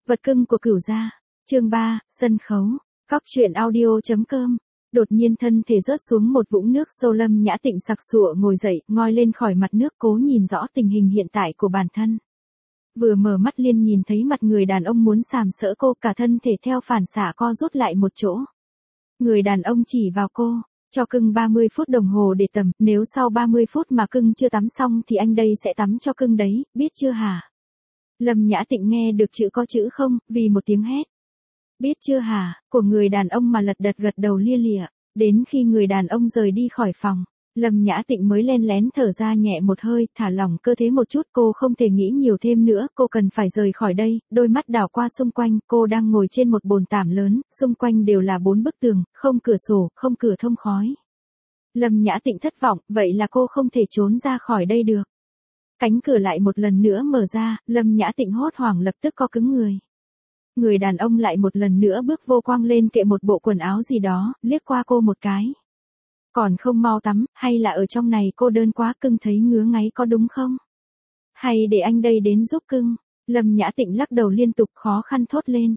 Vật cưng của Cửu gia. Chương 3, sân khấu. Cóc truyện audio.com. Đột nhiên thân thể rớt xuống một vũng nước sâu. Lâm Nhã Tịnh sặc sụa ngồi dậy, ngoi lên khỏi mặt nước cố nhìn rõ tình hình hiện tại của bản thân. Vừa mở mắt liền nhìn thấy mặt người đàn ông muốn sàm sỡ cô, cả thân thể theo phản xạ co rút lại một chỗ. Người đàn ông chỉ vào cô, cho cưng 30 phút đồng hồ để tắm, nếu sau 30 phút mà cưng chưa tắm xong thì anh đây sẽ tắm cho cưng đấy, biết chưa hả? Lâm Nhã Tịnh nghe được chữ có chữ không, vì một tiếng hét. Biết chưa hả, của người đàn ông mà lật đật gật đầu lia lịa, đến khi người đàn ông rời đi khỏi phòng, Lâm Nhã Tịnh mới len lén thở ra nhẹ một hơi, thả lỏng cơ thể một chút, cô không thể nghĩ nhiều thêm nữa, cô cần phải rời khỏi đây, đôi mắt đảo qua xung quanh, cô đang ngồi trên một bồn tảm lớn, xung quanh đều là 4 bức tường, không cửa sổ, không cửa thông khói. Lâm Nhã Tịnh thất vọng, vậy là cô không thể trốn ra khỏi đây được. Cánh cửa lại một lần nữa mở ra, Lâm Nhã Tịnh hốt hoảng lập tức co cứng người. Người đàn ông lại một lần nữa bước vô quang lên kệ một bộ quần áo gì đó, liếc qua cô một cái. Còn không mau tắm, hay là ở trong này cô đơn quá, cưng thấy ngứa ngáy có đúng không? Hay để anh đây đến giúp cưng? Lâm Nhã Tịnh lắc đầu liên tục khó khăn thốt lên.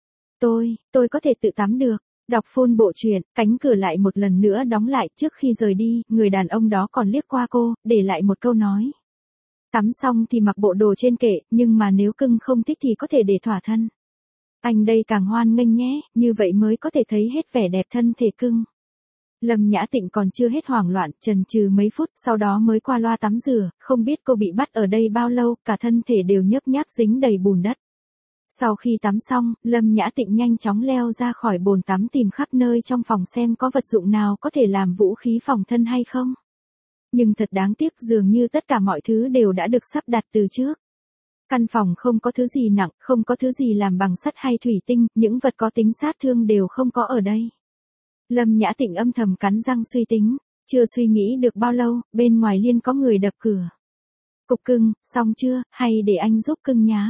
Tôi có thể tự tắm được. Đọc full bộ truyện, cánh cửa lại một lần nữa đóng lại, trước khi rời đi, người đàn ông đó còn liếc qua cô, để lại một câu nói. Tắm xong thì mặc bộ đồ trên kệ, nhưng mà nếu cưng không thích thì có thể để thỏa thân. Anh đây càng hoan nghênh nhé, như vậy mới có thể thấy hết vẻ đẹp thân thể cưng. Lâm Nhã Tịnh còn chưa hết hoảng loạn, chần chừ mấy phút, sau đó mới qua loa tắm rửa, không biết cô bị bắt ở đây bao lâu, cả thân thể đều nhớp nháp dính đầy bùn đất. Sau khi tắm xong, Lâm Nhã Tịnh nhanh chóng leo ra khỏi bồn tắm tìm khắp nơi trong phòng xem có vật dụng nào có thể làm vũ khí phòng thân hay không. Nhưng thật đáng tiếc, dường như tất cả mọi thứ đều đã được sắp đặt từ trước. Căn phòng không có thứ gì nặng, không có thứ gì làm bằng sắt hay thủy tinh, những vật có tính sát thương đều không có ở đây. Lâm Nhã Tịnh âm thầm cắn răng suy tính, chưa suy nghĩ được bao lâu, bên ngoài liên có người đập cửa. Cục cưng, xong chưa, hay để anh giúp cưng nhá?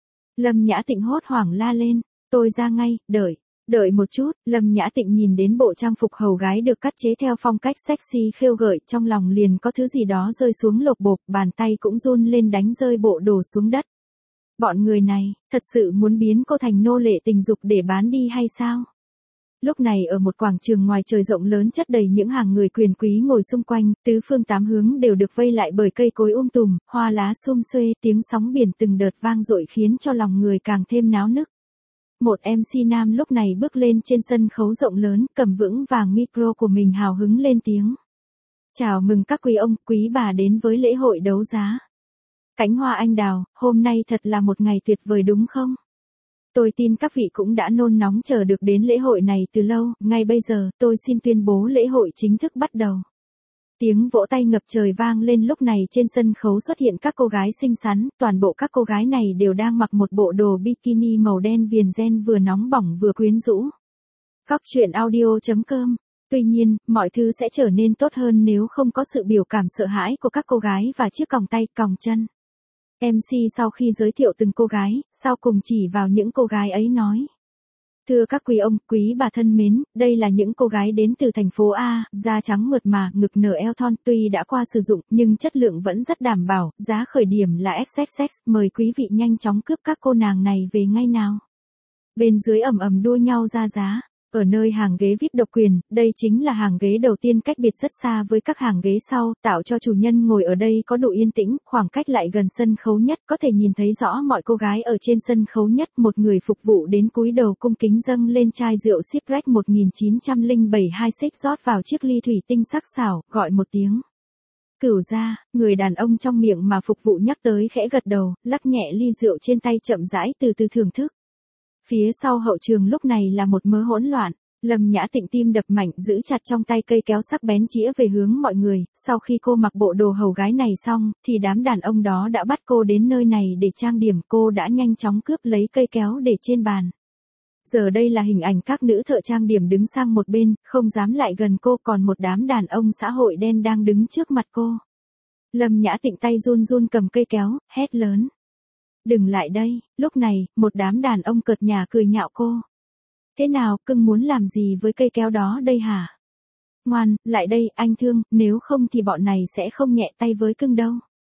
Lâm Nhã Tịnh hốt hoảng la lên, tôi ra ngay, đợi một chút, Lâm Nhã Tịnh nhìn đến bộ trang phục hầu gái được cắt chế theo phong cách sexy khêu gợi, trong lòng liền có thứ gì đó rơi xuống lột bột, bàn tay cũng run lên đánh rơi bộ đồ xuống đất. Bọn người này, thật sự muốn biến cô thành nô lệ tình dục để bán đi hay sao? Lúc này ở một quảng trường ngoài trời rộng lớn chất đầy những hàng người quyền quý ngồi xung quanh, tứ phương tám hướng đều được vây lại bởi cây cối tùm, hoa lá sum xuê, tiếng sóng biển từng đợt vang dội khiến cho lòng người càng thêm náo nức. Một MC nam lúc này bước lên trên sân khấu rộng lớn, cầm vững vàng micro của mình hào hứng lên tiếng. Chào mừng các quý ông, quý bà đến với lễ hội đấu giá. Cánh hoa anh đào, hôm nay thật là một ngày tuyệt vời đúng không? Tôi tin các vị cũng đã nôn nóng chờ được đến lễ hội này từ lâu, ngay bây giờ, tôi xin tuyên bố lễ hội chính thức bắt đầu. Tiếng vỗ tay ngập trời vang lên, lúc này trên sân khấu xuất hiện các cô gái xinh xắn, toàn bộ các cô gái này đều đang mặc một bộ đồ bikini màu đen viền ren vừa nóng bỏng vừa quyến rũ. Cóc truyện audio.com. Tuy nhiên, mọi thứ sẽ trở nên tốt hơn nếu không có sự biểu cảm sợ hãi của các cô gái và chiếc còng tay, còng chân. MC sau khi giới thiệu từng cô gái, sau cùng chỉ vào những cô gái ấy nói. Thưa các quý ông, quý bà thân mến, đây là những cô gái đến từ thành phố A, da trắng mượt mà, ngực nở eo thon, tuy đã qua sử dụng, nhưng chất lượng vẫn rất đảm bảo, giá khởi điểm là XXX, mời quý vị nhanh chóng cướp các cô nàng này về ngay nào. Bên dưới ầm ầm đua nhau ra giá. Ở nơi hàng ghế VIP độc quyền, đây chính là hàng ghế đầu tiên cách biệt rất xa với các hàng ghế sau, tạo cho chủ nhân ngồi ở đây có độ yên tĩnh, khoảng cách lại gần sân khấu nhất, có thể nhìn thấy rõ mọi cô gái ở trên sân khấu nhất. Một người phục vụ đến cúi đầu cung kính dâng lên chai rượu Shipwreck 1907 xích rót vào chiếc ly thủy tinh sắc sảo, gọi một tiếng. Cửu gia, người đàn ông trong miệng mà phục vụ nhắc tới khẽ gật đầu, lắc nhẹ ly rượu trên tay chậm rãi từ từ thưởng thức. Phía sau hậu trường lúc này là một mớ hỗn loạn, Lâm Nhã Tịnh tim đập mạnh giữ chặt trong tay cây kéo sắc bén chĩa về hướng mọi người, sau khi cô mặc bộ đồ hầu gái này xong, thì đám đàn ông đó đã bắt cô đến nơi này để trang điểm, cô đã nhanh chóng cướp lấy cây kéo để trên bàn. Giờ đây là hình ảnh các nữ thợ trang điểm đứng sang một bên, không dám lại gần cô, còn một đám đàn ông xã hội đen đang đứng trước mặt cô. Lâm Nhã Tịnh tay run run cầm cây kéo, hét lớn. Đừng lại đây, lúc này, một đám đàn ông cợt nhả cười nhạo cô. Thế nào, cưng muốn làm gì với cây kéo đó đây hả? Ngoan, lại đây, anh thương, nếu không thì bọn này sẽ không nhẹ tay với cưng đâu.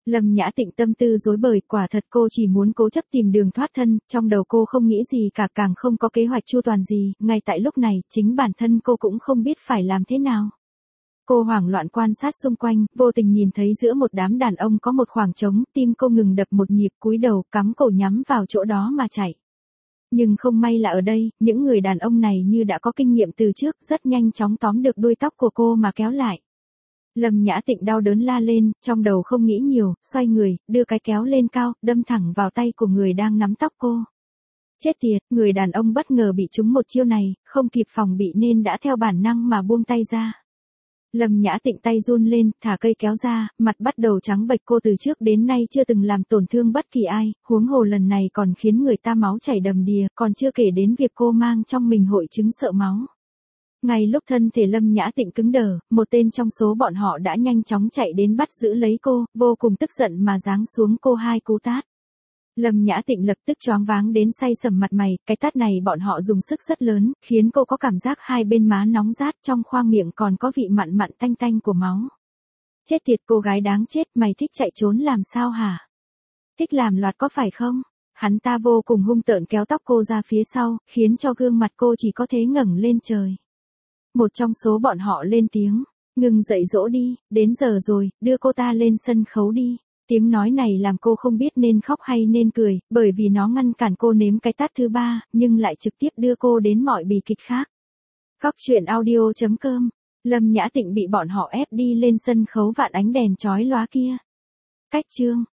Lâm Nhã Tịnh tâm tư rối bời, quả thật cô chỉ muốn cố chấp tìm đường thoát thân, trong đầu cô không nghĩ gì cả, càng không có kế hoạch chu toàn gì, ngay tại lúc này, chính bản thân cô cũng không biết phải làm thế nào. Cô hoảng loạn quan sát xung quanh, vô tình nhìn thấy giữa một đám đàn ông có một khoảng trống, tim cô ngừng đập một nhịp, cúi đầu, cắm cổ nhắm vào chỗ đó mà chạy. Nhưng không may là ở đây, những người đàn ông này như đã có kinh nghiệm từ trước, rất nhanh chóng tóm được đuôi tóc của cô mà kéo lại. Lâm Nhã Tịnh đau đớn la lên, trong đầu không nghĩ nhiều, xoay người, đưa cái kéo lên cao, đâm thẳng vào tay của người đang nắm tóc cô. Chết tiệt, người đàn ông bất ngờ bị trúng một chiêu này, không kịp phòng bị nên đã theo bản năng mà buông tay ra. Lâm Nhã Tịnh tay run lên, thả cây kéo ra, mặt bắt đầu trắng bệch, cô từ trước đến nay chưa từng làm tổn thương bất kỳ ai, huống hồ lần này còn khiến người ta máu chảy đầm đìa, còn chưa kể đến việc cô mang trong mình hội chứng sợ máu. Ngay lúc thân thể Lâm Nhã Tịnh cứng đờ, một tên trong số bọn họ đã nhanh chóng chạy đến bắt giữ lấy cô, vô cùng tức giận mà giáng xuống cô 2 cú tát. Lâm Nhã Tịnh lập tức choáng váng đến say sầm mặt mày, cái tát này bọn họ dùng sức rất lớn, khiến cô có cảm giác hai bên má nóng rát, trong khoang miệng còn có vị mặn mặn tanh tanh của máu. Chết tiệt, cô gái đáng chết, mày thích chạy trốn làm sao hả? Thích làm loạt có phải không? Hắn ta vô cùng hung tợn kéo tóc cô ra phía sau, khiến cho gương mặt cô chỉ có thể ngẩng lên trời. Một trong số bọn họ lên tiếng, ngừng dạy dỗ đi, đến giờ rồi, đưa cô ta lên sân khấu đi. Tiếng nói này làm cô không biết nên khóc hay nên cười, bởi vì nó ngăn cản cô nếm cái tát thứ 3, nhưng lại trực tiếp đưa cô đến mọi bi kịch khác. Góc truyện audio.com, Lâm Nhã Tịnh bị bọn họ ép đi lên sân khấu vạn ánh đèn chói lóa kia. Cách chương